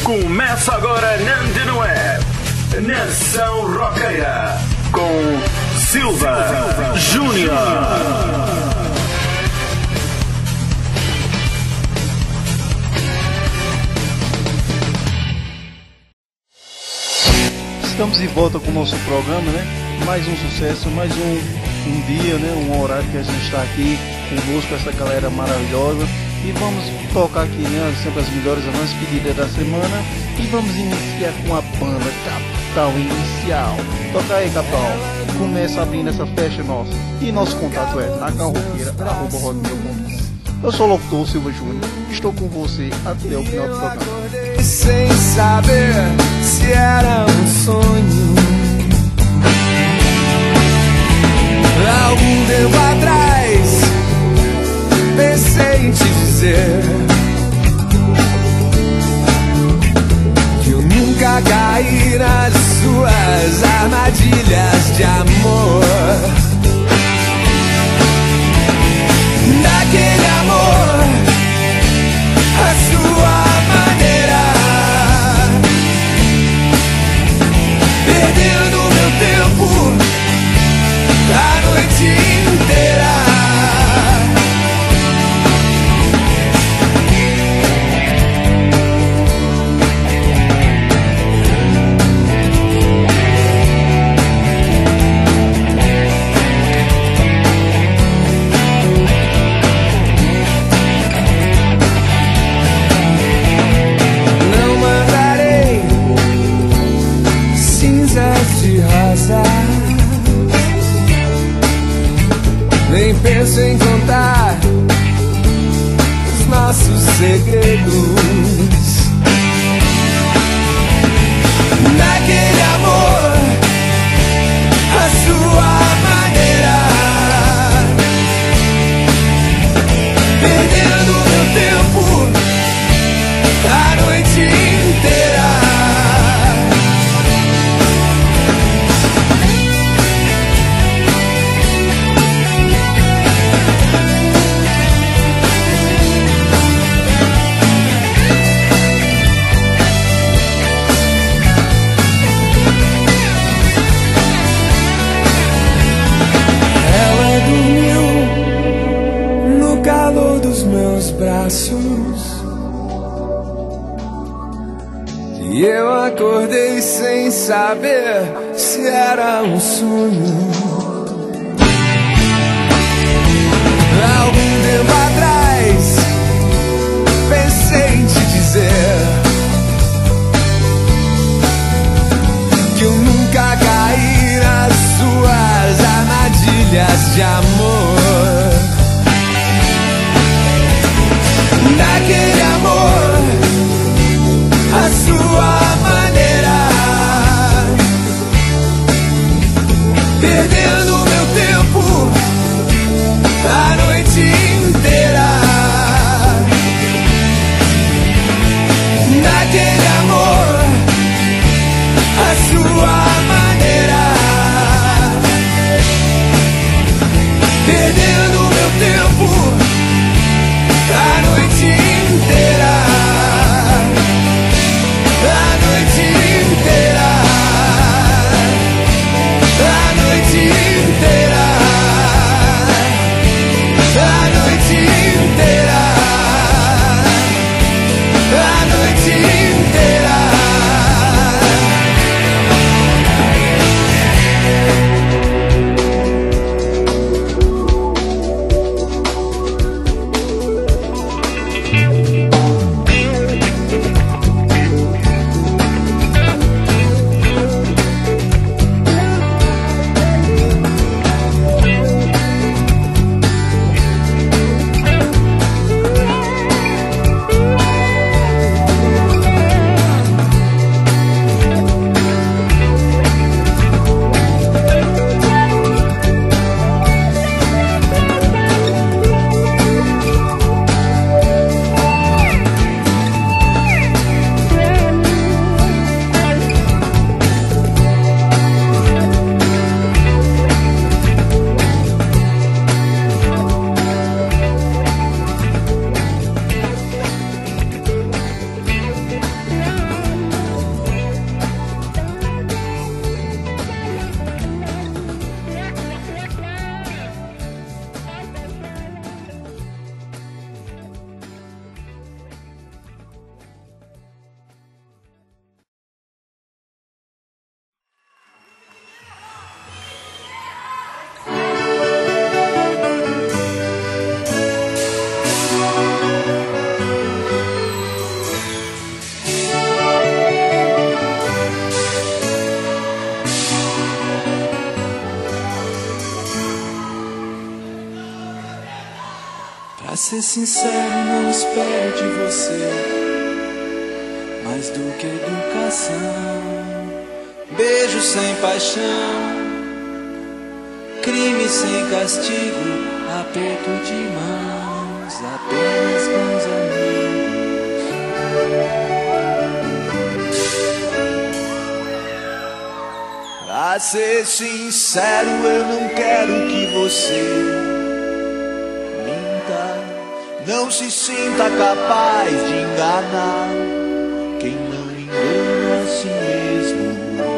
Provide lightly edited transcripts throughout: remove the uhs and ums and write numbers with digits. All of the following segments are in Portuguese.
Começa agora na Antena Web, Nação Roqueira, com Silva Júnior. Estamos de volta com o nosso programa, né? Mais um sucesso, mais um dia, né? Um horário que a gente está aqui conosco, essa galera maravilhosa. E vamos tocar aqui, né? Sempre as melhores avanças pedidas da semana. E vamos iniciar com a banda Capital Inicial. Toca aí, Capital. Começa abrindo essa festa nossa. E nosso contato é nacanroqueira@hotmail.com. Eu sou o locutor Silva Júnior. Estou com você até o final do programa. Sem saber se era um sonho. Algum tempo atrás pensei em te dizer que eu nunca caí nas suas armadilhas de amor. Daquele amor, a sua maneira, perdendo meu tempo a noite inteira. Nem penso em contar os nossos segredos. Naquele amor, a sua maneira, perdendo meu tempo a noite inteira. Braços, e eu acordei sem saber se era um sonho. Algum tempo atrás pensei em te dizer que eu nunca caí nas suas armadilhas de amor. Daquele amor, a sua maneira, perdendo meu tempo a noite inteira. Daquele amor, a sua maneira, ser sincero, não espero de você mais do que educação. Beijo sem paixão, crime sem castigo, aperto de mãos, apenas bons amigos. Pra ser sincero, eu não quero que você minta. Não se sinta capaz de enganar quem não engana a si mesmo.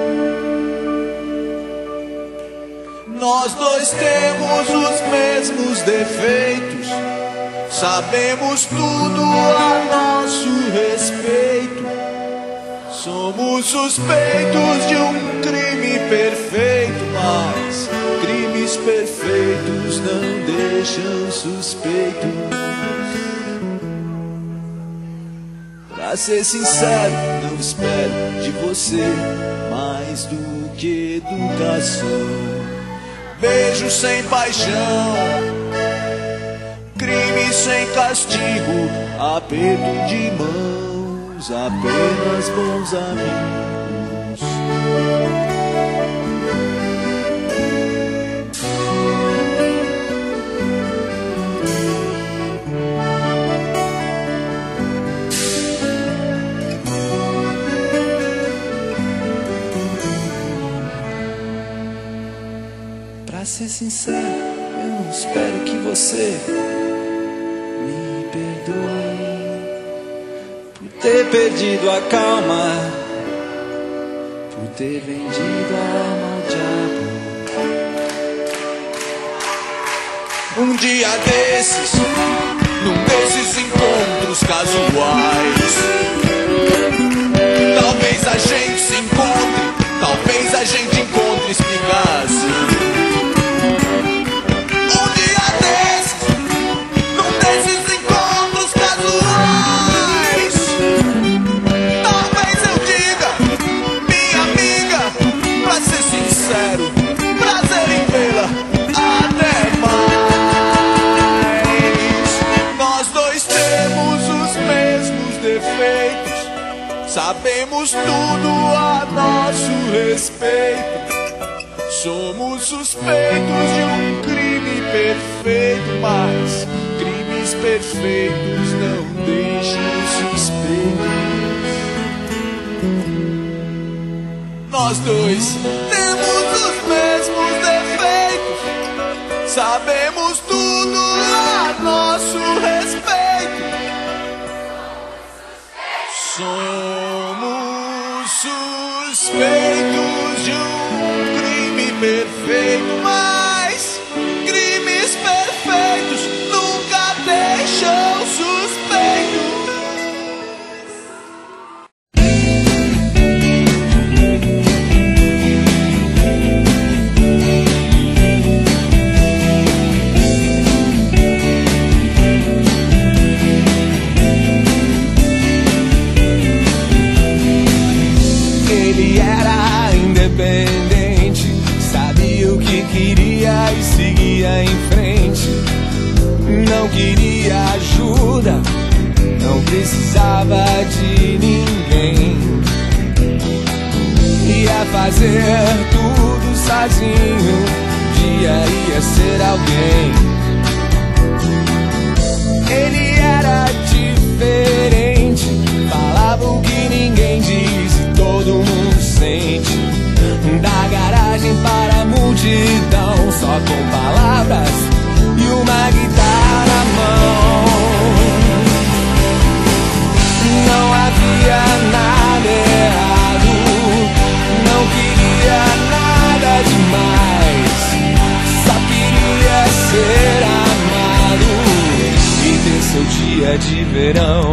Nós dois temos os mesmos defeitos, sabemos tudo a nosso respeito. Somos suspeitos de um crime perfeito, mas crimes perfeitos não deixam suspeitos. Pra ser sincero, não espero de você mais do que educação. Beijo sem paixão, crime sem castigo, aperto de mãos, apenas bons amigos. Pra ser sincero, eu não espero que você me perdoe por ter perdido a calma, por ter vendido a alma ao diabo. Um dia desses, num desses encontros casuais, talvez a gente se encontre, talvez a gente encontre explicação. Prazer em vê-la, até mais. Nós dois temos os mesmos defeitos, sabemos tudo a nosso respeito. Somos suspeitos de um crime perfeito, mas crimes perfeitos não deixam suspeitos. Nós dois temos os mesmos defeitos, sabemos tudo a nosso respeito. Somos suspeitos de um crime perfeito, mas crimes perfeitos nunca deixam suspeitos. Sabia o que queria e seguia em frente. Não queria ajuda, não precisava de ninguém. Ia fazer tudo sozinho, um dia ia ser alguém. Ele era diferente, falava o que ninguém diz e todo mundo sente. Da garagem para a multidão, só com palavras e uma guitarra na mão. Não havia nada errado, não queria nada demais, só queria ser amado e ter seu dia de verão.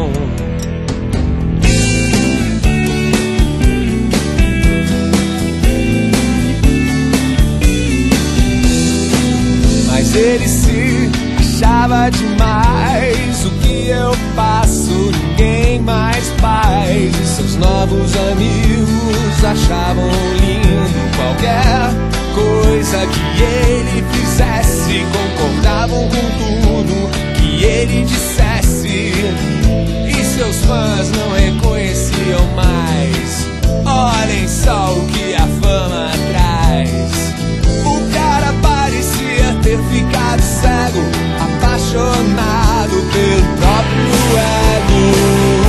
Mas ele se achava demais. O que eu passo, ninguém mais faz. E seus novos amigos achavam lindo qualquer coisa que ele fizesse. Concordavam com tudo que e ele dissesse, e seus fãs não reconheciam mais. Olhem só o que a fama traz. O cara parecia ter ficado cego, apaixonado pelo próprio ego.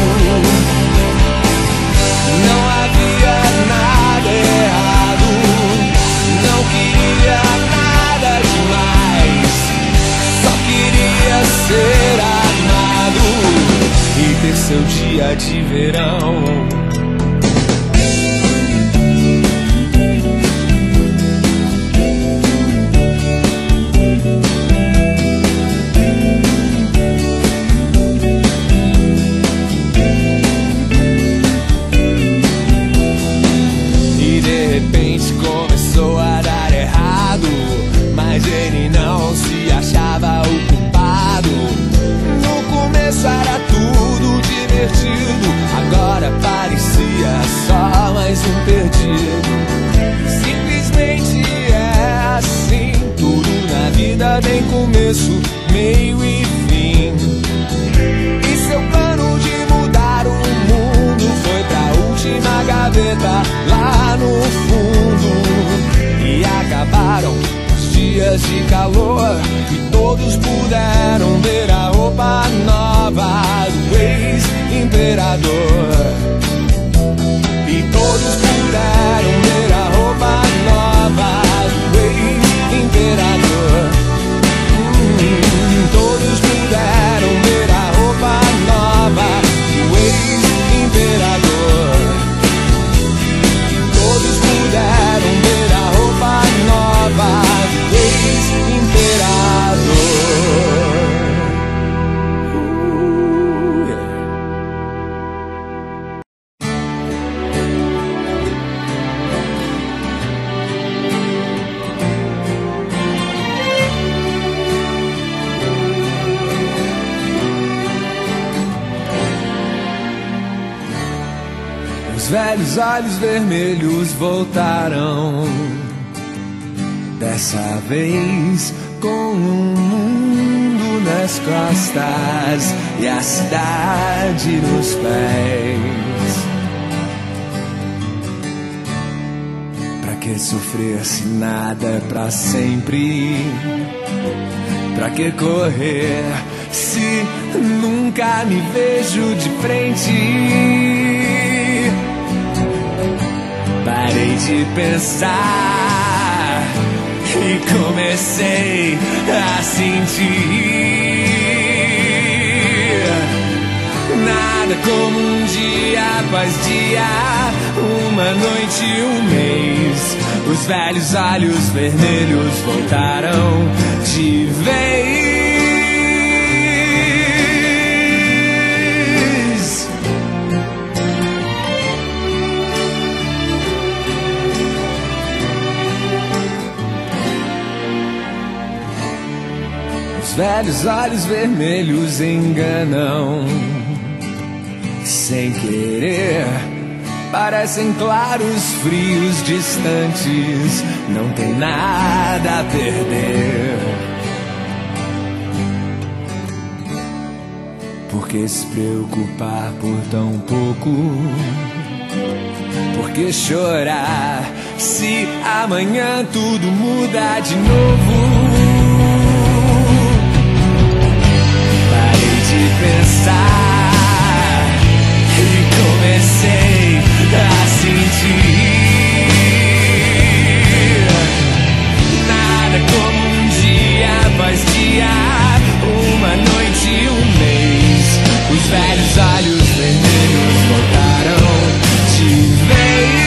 Não havia nada errado, não queria nada demais, só queria ser amado e ter seu dia de verão. Começou a dar errado, mas ele não se achava o culpado. No começo era tudo divertido, agora parecia só mais um perdido. Simplesmente é assim, tudo na vida tem começo, meio e fim. E seu plano de mudar o mundo foi pra última gaveta lá no fundo. E acabaram os dias de calor e todos puderam ver a roupa nova do ex-imperador. E todos puderam ver a roupa nova do ex-imperador. Todos puderam ver a roupa nova do ex-imperador. Todos puderam ver a roupa nova do ex-imperador. Os velhos olhos vermelhos voltaram, dessa vez com um mundo nas costas e a cidade nos pés. Pra que sofrer se nada é pra sempre? Pra que correr se nunca me vejo de frente? Parei de pensar e comecei a sentir. Nada como um dia após dia, uma noite e um mês. Os velhos olhos vermelhos voltaram de vez. Os velhos olhos vermelhos enganam sem querer. Parecem claros, frios, distantes. Não tem nada a perder. Por que se preocupar por tão pouco? Por que chorar se amanhã tudo muda de novo? Pensar e comecei a sentir. Nada como um dia após dia, uma noite e um mês. Os velhos olhos vermelhos voltaram de vez.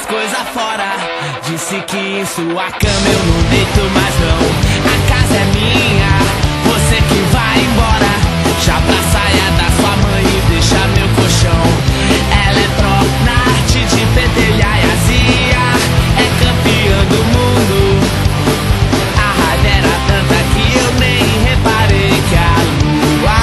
as coisas fora. Disse que em sua cama eu não deito mais não. A casa é minha, você que vai embora. Já pra saia da sua mãe e deixa meu colchão. Ela é pró na arte de pentelhar e azia. É campeã do mundo. A raiva era tanta que eu nem reparei que a lua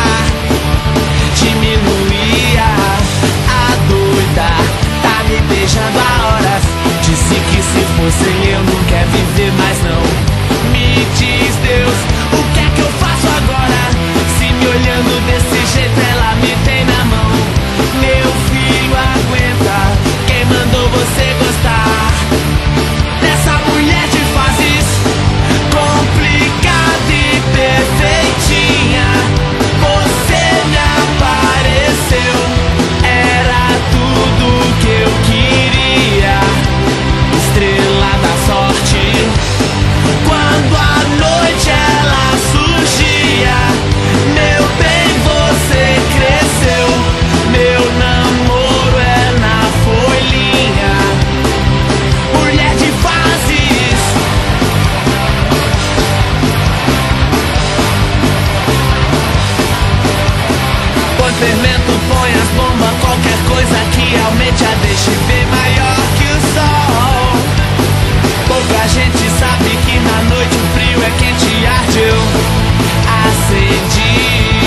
diminuía. A doida tá me beijando há horas. Disse que se fosse eu não quer viver mais não. Me diz Deus, o que é que eu faço agora? Se me olhando desse jeito ela me tem na mão. Meu filho aguenta, quem mandou você gostar dessa mulher de fases complicada e perfeitinha? Você me apareceu, era tudo que eu queria. Estrela da sorte, quando a noite ela surgia. Meu bem, você cresceu, meu namoro é na folhinha. Mulher de fases. Põe fermento, põe as bombas, qualquer coisa que aumente a deixe bem maior que o sol. Pouca gente sabe que na noite o frio é quente e arde. Eu acendi,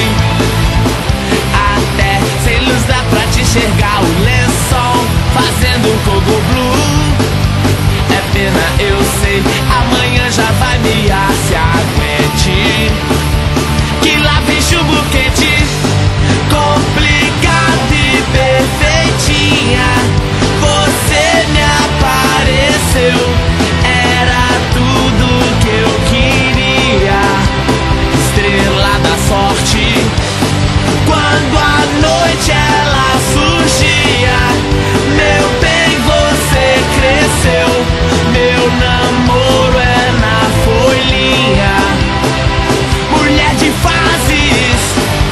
até sem luz dá pra te enxergar o lençol fazendo um coco blue. É pena, eu sei, amanhã já vai miar, se aguente. Que lá vem chumbo quente, complicada e perfeitinha. Você me apareceu, era tudo que eu queria. Estrela da sorte, quando a noite ela surgia. Meu bem, você cresceu, meu namoro é na folhinha. Mulher de fases.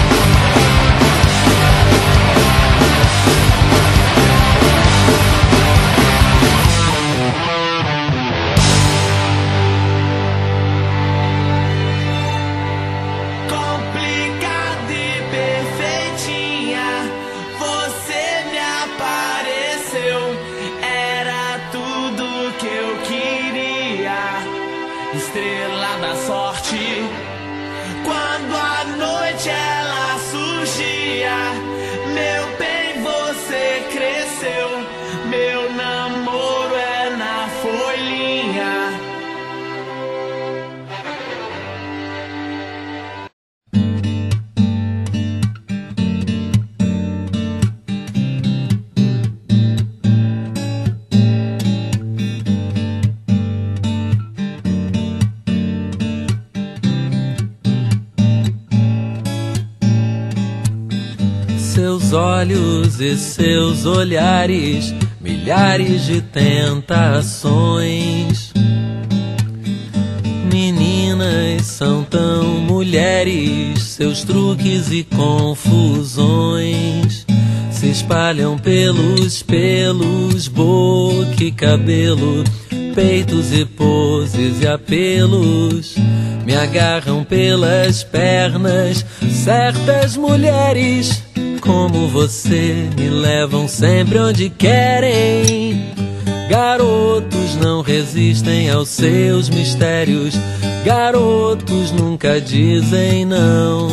Complicada e perfeitinha, você me apareceu, era tudo que eu queria. Estrela da sorte, quando a noite ela surgia. Meu bem, você cresceu, meu namoro é na folhinha. Seus olhos e seus olhares, milhares de tentações. Meninas são tão mulheres, seus truques e confusões se espalham pelos pelos, boca e cabelo, peitos e poses e apelos. Me agarram pelas pernas, certas mulheres como você me levam sempre onde querem. Garotos não resistem aos seus mistérios, garotos nunca dizem não.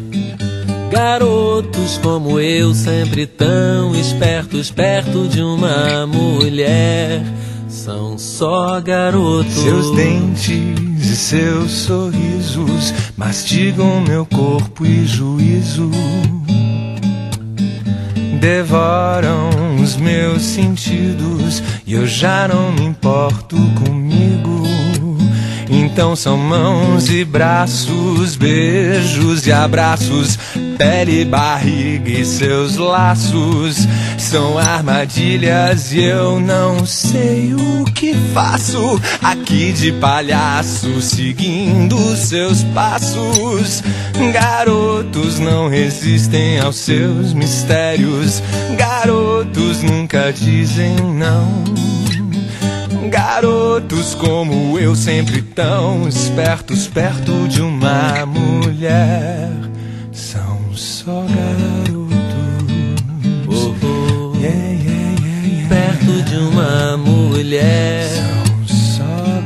Garotos como eu, sempre tão espertos perto de uma mulher, são só garotos. Seus dentes e seus sorrisos mastigam meu corpo e juízo, devoram os meus sentidos e eu já não me importo comigo. Então são mãos e braços, beijos e abraços, pele, barriga e seus laços. São armadilhas e eu não sei o que faço aqui de palhaço, seguindo seus passos. Garotos não resistem aos seus mistérios, garotos nunca dizem não. Garotos como eu, sempre tão espertos, perto de uma mulher, são só garotos. Perto de uma mulher, são só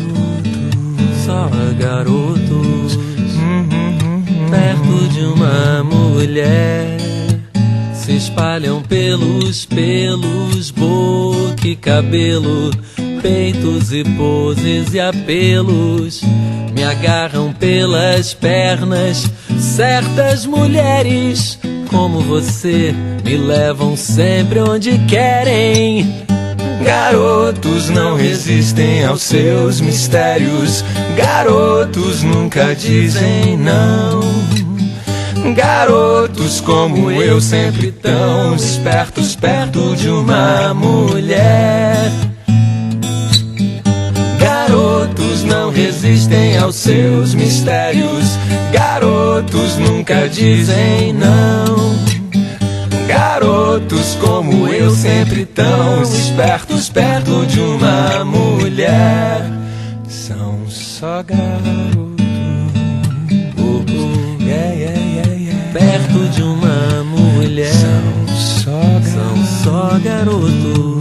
garotos. Perto de uma mulher, se espalham pelos boca e cabelo, peitos e poses e apelos, me agarram pelas pernas. Certas mulheres como você me levam sempre onde querem. Garotos não resistem aos seus mistérios, garotos nunca dizem não. Garotos como eu, sempre tão espertos, perto de uma mulher. Garotos não resistem aos seus mistérios, garotos nunca dizem não. Garotos como eu, sempre tão espertos, perto de uma mulher, são só garotos. Perto de uma mulher, são só garotos.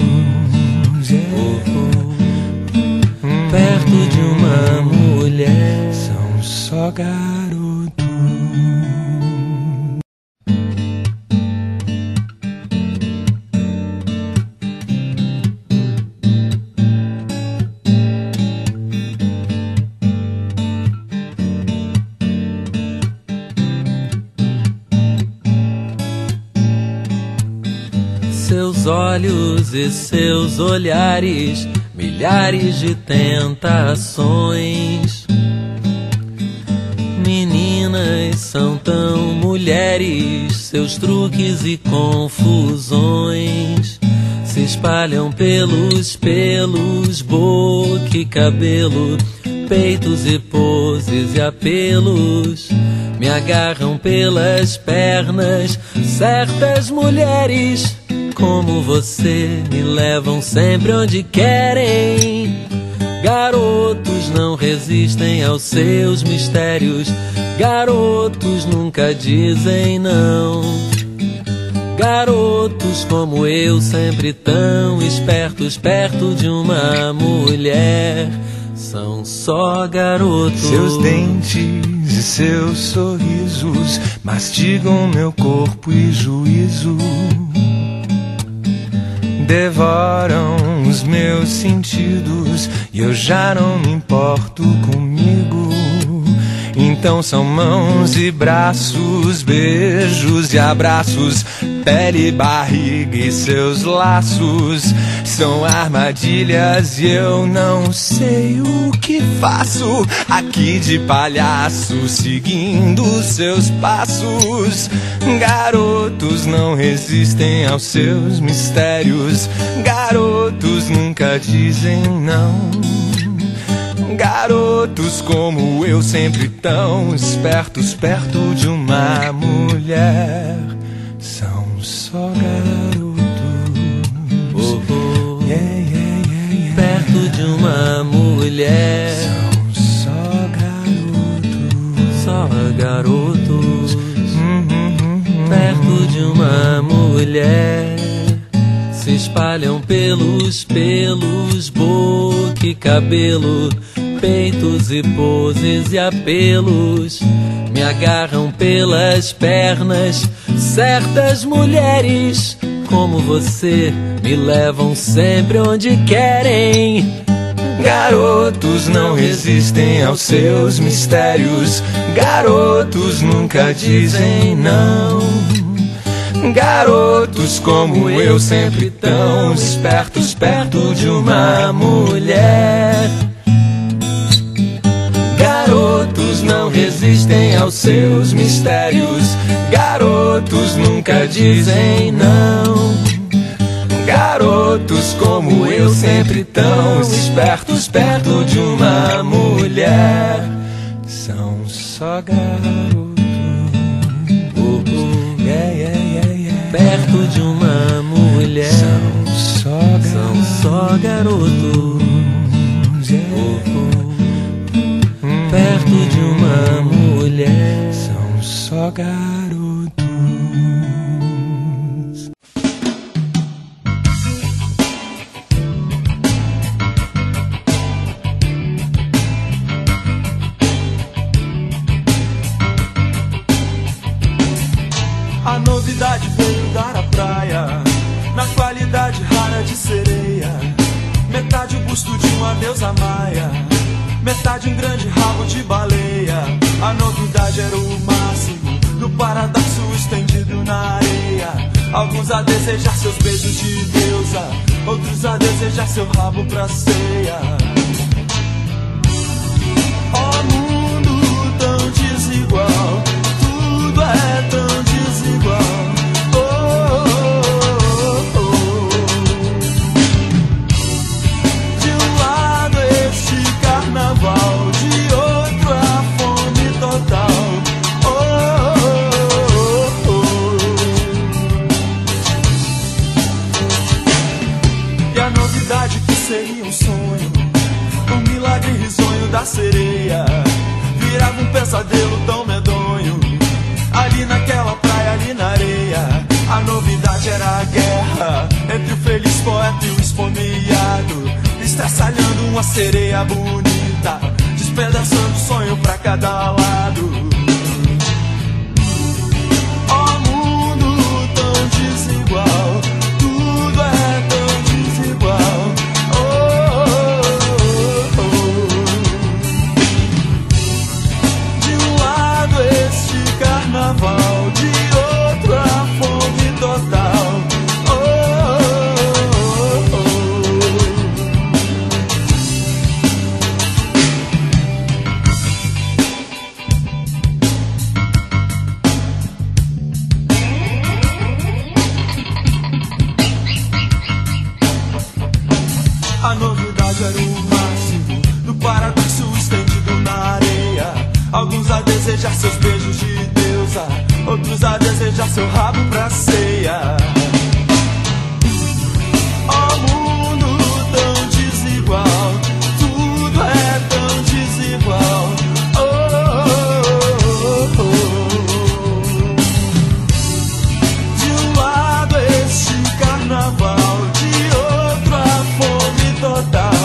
Perto de uma mulher, são só garotos. Seus olhos e seus olhares, milhares de tentações. Meninas são tão mulheres, seus truques e confusões se espalham pelos boca e cabelo, peitos e poses e apelos, me agarram pelas pernas. Certas mulheres como você me levam sempre onde querem. Garotos não resistem aos seus mistérios, garotos nunca dizem não. Garotos como eu, sempre tão espertos, perto de uma mulher, são só garotos. Seus dentes e seus sorrisos mastigam meu corpo e juízo, devoram os meus sentidos e eu já não me importo comigo. Então são mãos e braços, beijos e abraços, pele, barriga e seus laços são armadilhas e eu não sei o que faço aqui de palhaço, seguindo seus passos. Garotos não resistem aos seus mistérios, garotos nunca dizem não. Garotos como eu, sempre tão espertos, perto de uma mulher, são só garotos. Perto de uma mulher, são só garotos. Perto de uma mulher, se espalham pelos boca e cabelo, peitos e poses e apelos, me agarram pelas pernas. Certas mulheres como você me levam sempre onde querem. Garotos não resistem aos seus mistérios, garotos nunca dizem não. Garotos como eu, sempre tão espertos, perto de uma mulher. Garotos não resistem aos seus mistérios, garotos nunca dizem não. Garotos como eu, sempre tão espertos, perto de uma mulher, são só garotos. Perto de uma mulher, são só garotos. perto de uma mulher. São só garotos. A novidade veio dar a praia, na qualidade rara de sereia. Metade o busto de uma deusa maia, metade um grande rabo de baleia. A novidade era o máximo do paradoxo estendido na areia. Alguns a desejar seus beijos de deusa, outros a desejar seu rabo pra ceia. Ó mundo tão desigual, tudo é tão desigual. De um lado este carnaval, de outro a fome total. E a novidade que seria um sonho, um milagre risonho da sereia, virava um pesadelo tão medonho, ali naquela praia, ali na areia. A novidade era a guerra entre o feliz poeta e o esfomeado, estraçalhando uma sereia bonita, despedaçando o sonho pra cada lado. Ó mundo tão desigual, tudo é tão desigual. De um lado este carnaval, de outro a fome total. A novidade era o máximo do paradoxo estendido na areia. Alguns a desejar seus beijos de deusa, outros a desejar seu rabo pra ceia. Ó mundo tão desigual, tudo é tão desigual. De um lado este carnaval, de outro a fome total.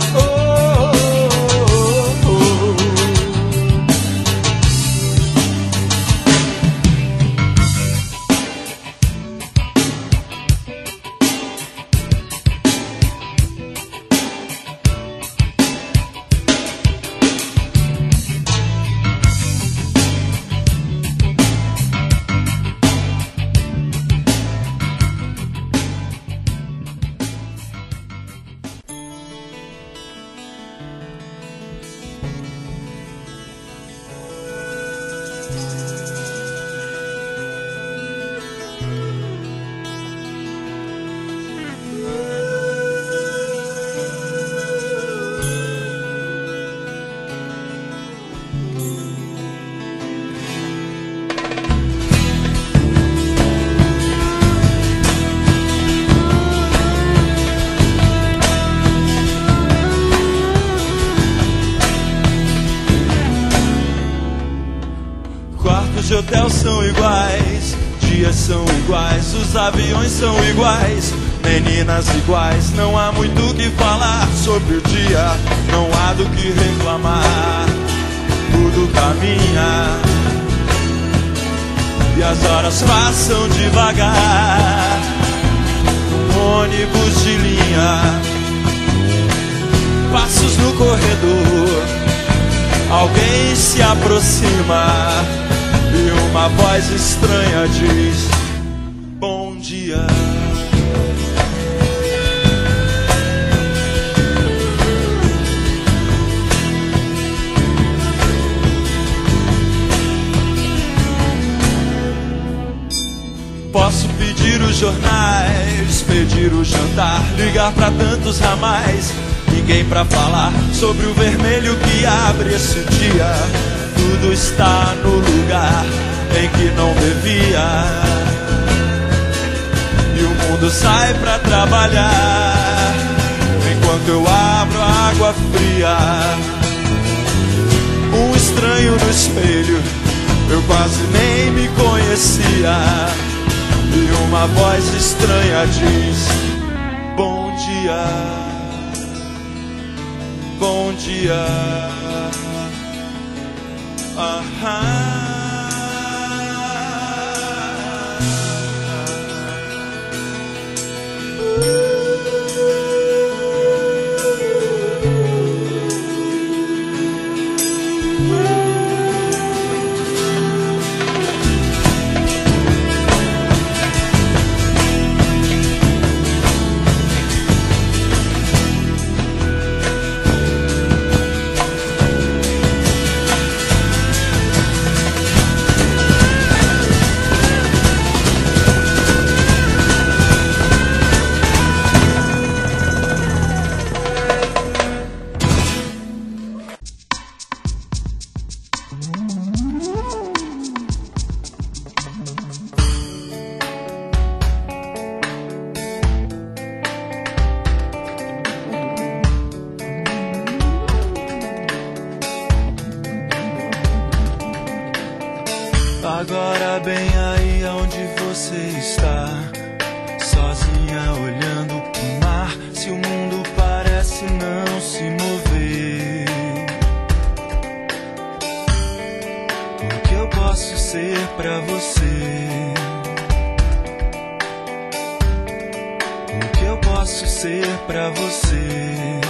De hotel são iguais, dias são iguais, os aviões são iguais, meninas iguais. Não há muito o que falar sobre o dia, não há do que reclamar. Tudo caminha e as horas passam devagar. Ônibus de linha, passos no corredor, alguém se aproxima e uma voz estranha diz: bom dia. Posso pedir os jornais, pedir o jantar, ligar pra tantos ramais, ninguém pra falar sobre o vermelho que abre esse dia. Tudo está no lugar em que não devia, e o mundo sai pra trabalhar, enquanto eu abro a água fria. Um estranho no espelho, eu quase nem me conhecia. E uma voz estranha diz: bom dia, bom dia. Agora bem aí onde você está, sozinha olhando pro mar. Se o mundo parece não se mover, o que eu posso ser pra você? O que eu posso ser pra você?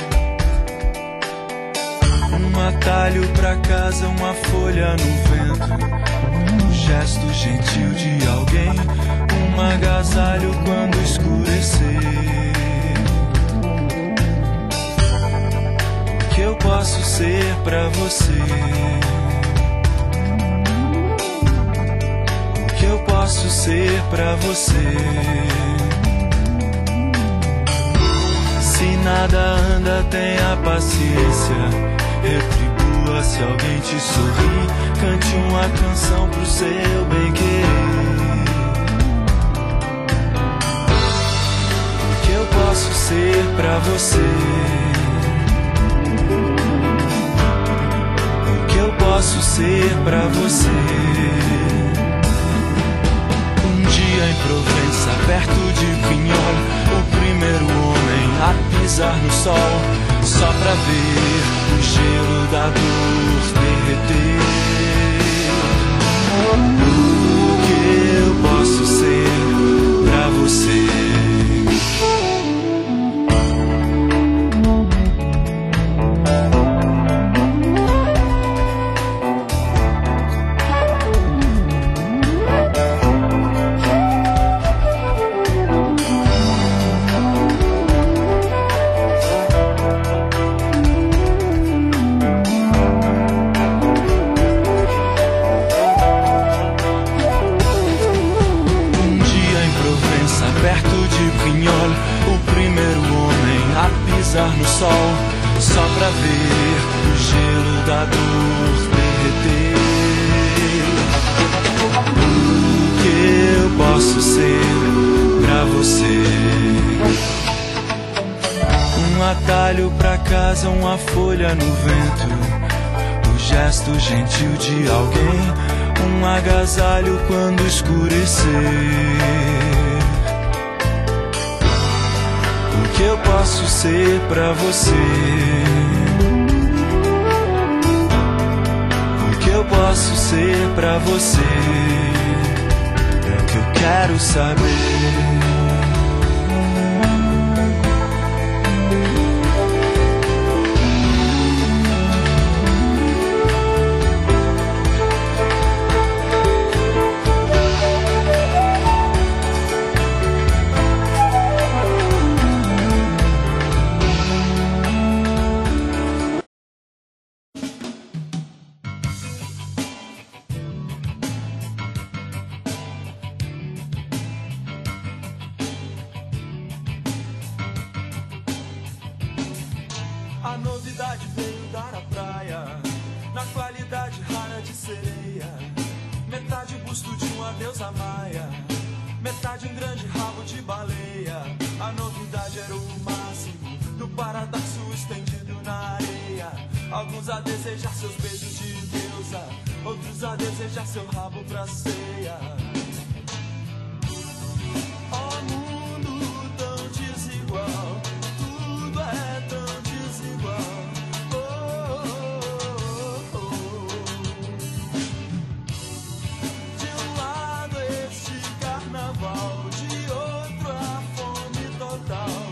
Um atalho pra casa, uma folha no vento, gesto gentil de alguém, um agasalho quando escurecer. O que eu posso ser pra você? O que eu posso ser pra você? Se nada anda, tenha paciência. Retribua se alguém te sorrir. Cante uma canção pro seu bem-querer. O que eu posso ser pra você? O que eu posso ser pra você? Um dia em Provença, perto de Vignol, o primeiro homem a pisar no sol, só pra ver o gelo da dor derreter. O que eu posso ser pra você? Perto de Vignol, o primeiro homem a pisar no sol, só pra ver o gelo da dor derreter. O que eu posso ser pra você? Um atalho pra casa, uma folha no vento, o gesto gentil de alguém, um agasalho quando escurecer. O que eu posso ser pra você? O que eu posso ser pra você? É o que eu quero saber. A novidade veio dar a praia, na qualidade rara de sereia. Metade busto de uma deusa maia, metade um grande rabo de baleia. A novidade era o máximo do paradoxo estendido na areia. Alguns a desejar seus beijos de deusa, outros a desejar seu rabo pra ceia. Ó mundo tão desigual, tudo é tão desigual. De um lado este carnaval, de outro a fome total.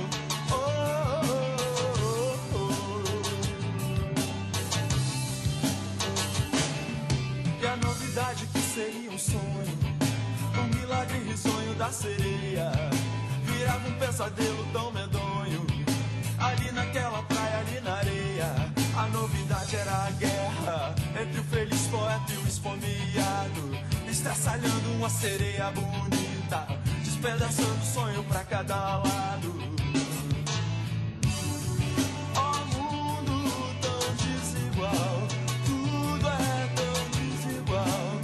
E a novidade que seria um sonho, um milagre risonho da sereia, virava um pesadelo tão medonho. Ali naquela praia, ali na areia, a novidade era a guerra entre o feliz poeta e o esfomeado, estraçalhando uma sereia bonita, despedaçando o sonho pra cada lado. Ó mundo tão desigual, tudo é tão desigual.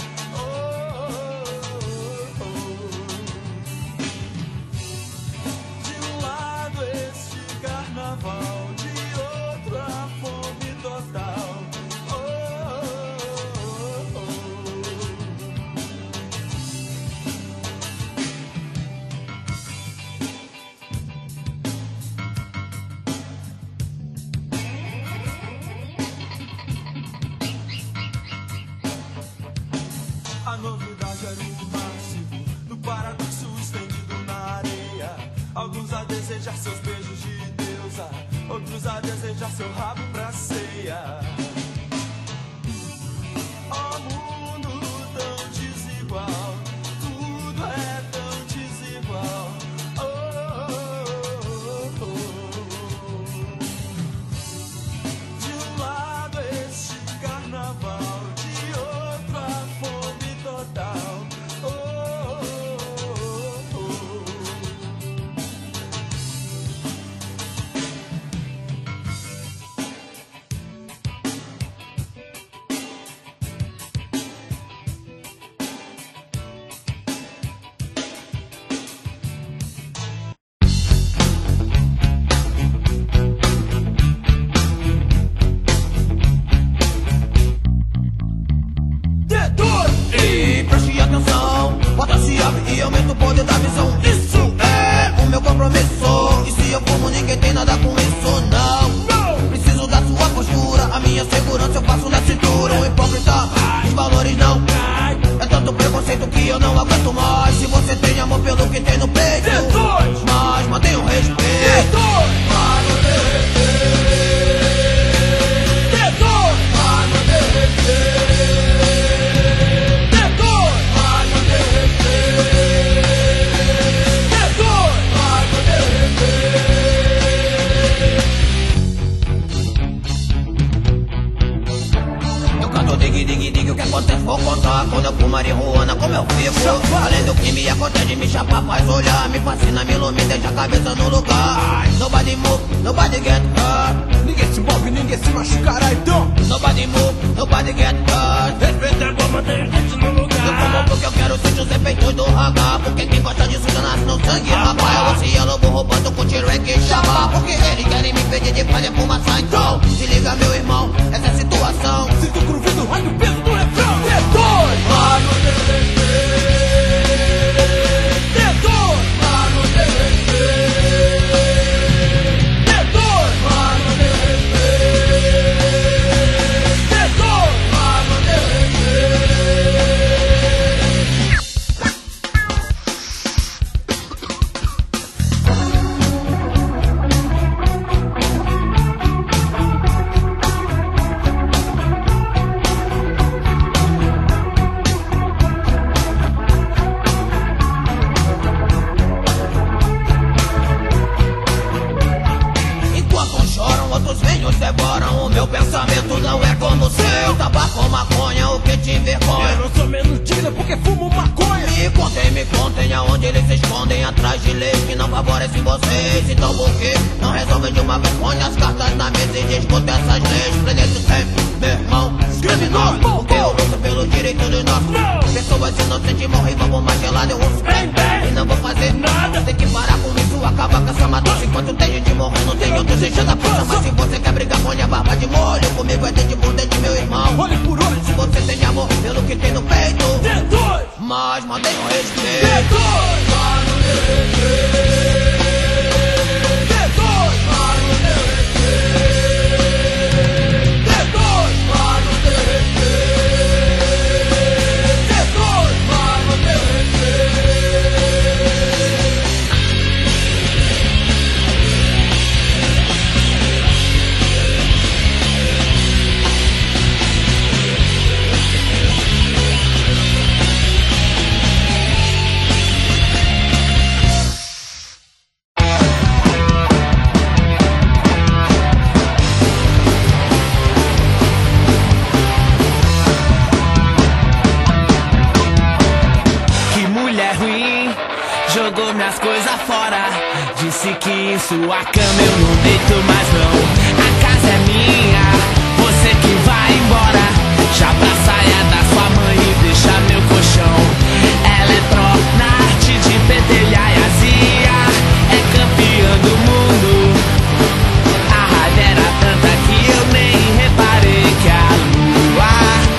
De um lado este carnaval, de outro a fome total. A novidade era o máximo, no paradoxo estendido na areia. Alguns a desejar seus beijos de deusa, outros a desejar seu rabo pra ceia. Ó mundo tão desigual, tudo é tão desigual. De um lado este carnaval, de outro a fome total. E preste atenção, bota se abre e aumenta o poder da visão. Isso é o meu compromisso, e se eu fumo ninguém tem nada com isso, não. Preciso da sua postura, a minha segurança eu passo na cintura. O hipócrita, os valores não. É tanto preconceito que eu não aguento mais. Se você tem amor pelo que tem no peito, mas mantenha o respeito. O que acontece vou contar. Quando eu fumo marihuana, como eu fico. Além do que me acontece de me chapar, faz olhar, me fascina, me ilumina, deixa a cabeça no lugar. Nobody move, nobody get hurt. Ninguém se move, ninguém se machucará então. Nobody move, nobody get hurt. Respeita a bomba, tem gente no lugar. Eu como porque eu quero sentir os efeitos do raga. Porque quem gosta disso já nasce no sangue, rapaz. Eu ouço e lobo roubando com tiro é que chama. Porque eles querem me impedir de fazer fumaça. Então, se liga meu irmão, essa é a situação. Sinto o groove do raio, o peso do refrão. D2! contem aonde eles se escondem atrás de leis que não favorecem vocês. Então por que não resolvem de uma vez? Põe as cartas na mesa e discute essas leis. Presidente sempre, meu irmão, criminoso, porque eu luto pelo direito dos nossos. Pessoas inocentes morrem, vamos mais gelado, eu ouço bem, e não vou fazer nada. Tem que parar com isso, acabar com essa matar. Enquanto tenho de morrer, não tenho desejo da força. Mas se você quer brigar, põe a barba de molho. Comigo é dente por dente, meu irmão. Olho por olho. Se você tem amor pelo que tem no peito, D2. mas mantenha o respeito. D2. Vai no meu respeito. D2. Vai no meu respeito. D2. Vai no teu respeito. D2. Vai no teu respeito. Jogou minhas coisas fora. Disse que em sua cama eu não deito mais não. A casa é minha, você que vai embora. Já pra saia da sua mãe e deixa meu colchão. Ela é pró na arte de pentelhar e azia. É campeã do mundo. A raiva era tanta que eu nem reparei que a lua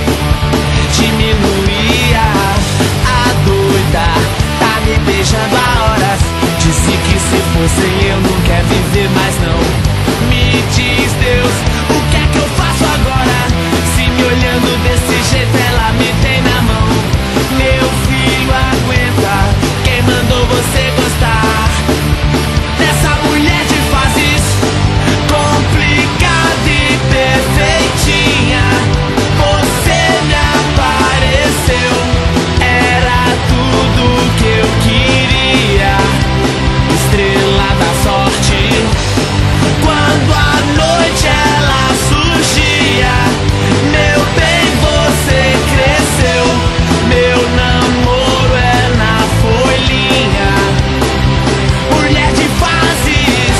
diminuía. A doida me beijando há horas. Disse que se fosse eu não quer viver mais não. Me diz Deus, o que é que eu faço agora? Se me olhando desse jeito ela me tem na mão. Meu filho aguenta, quem mandou você gostar dessa mulher de fases complicada e perfeitinha? Você me apareceu, era tudo que eu queria, estrela da sorte. Quando a noite ela surgia, meu bem, você cresceu. Meu namoro é na folhinha, mulher de fases.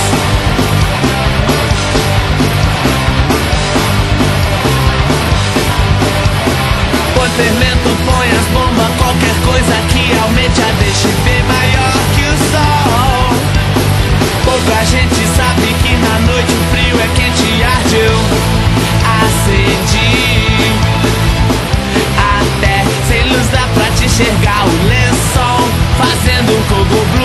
Põe fermento, põe as bombas, qualquer coisa que aumente a deixe bem maior que o sol. Pouca gente sabe que na noite o frio é quente e arde. Eu acendi, até sem luz dá pra te enxergar o lençol, fazendo um cogo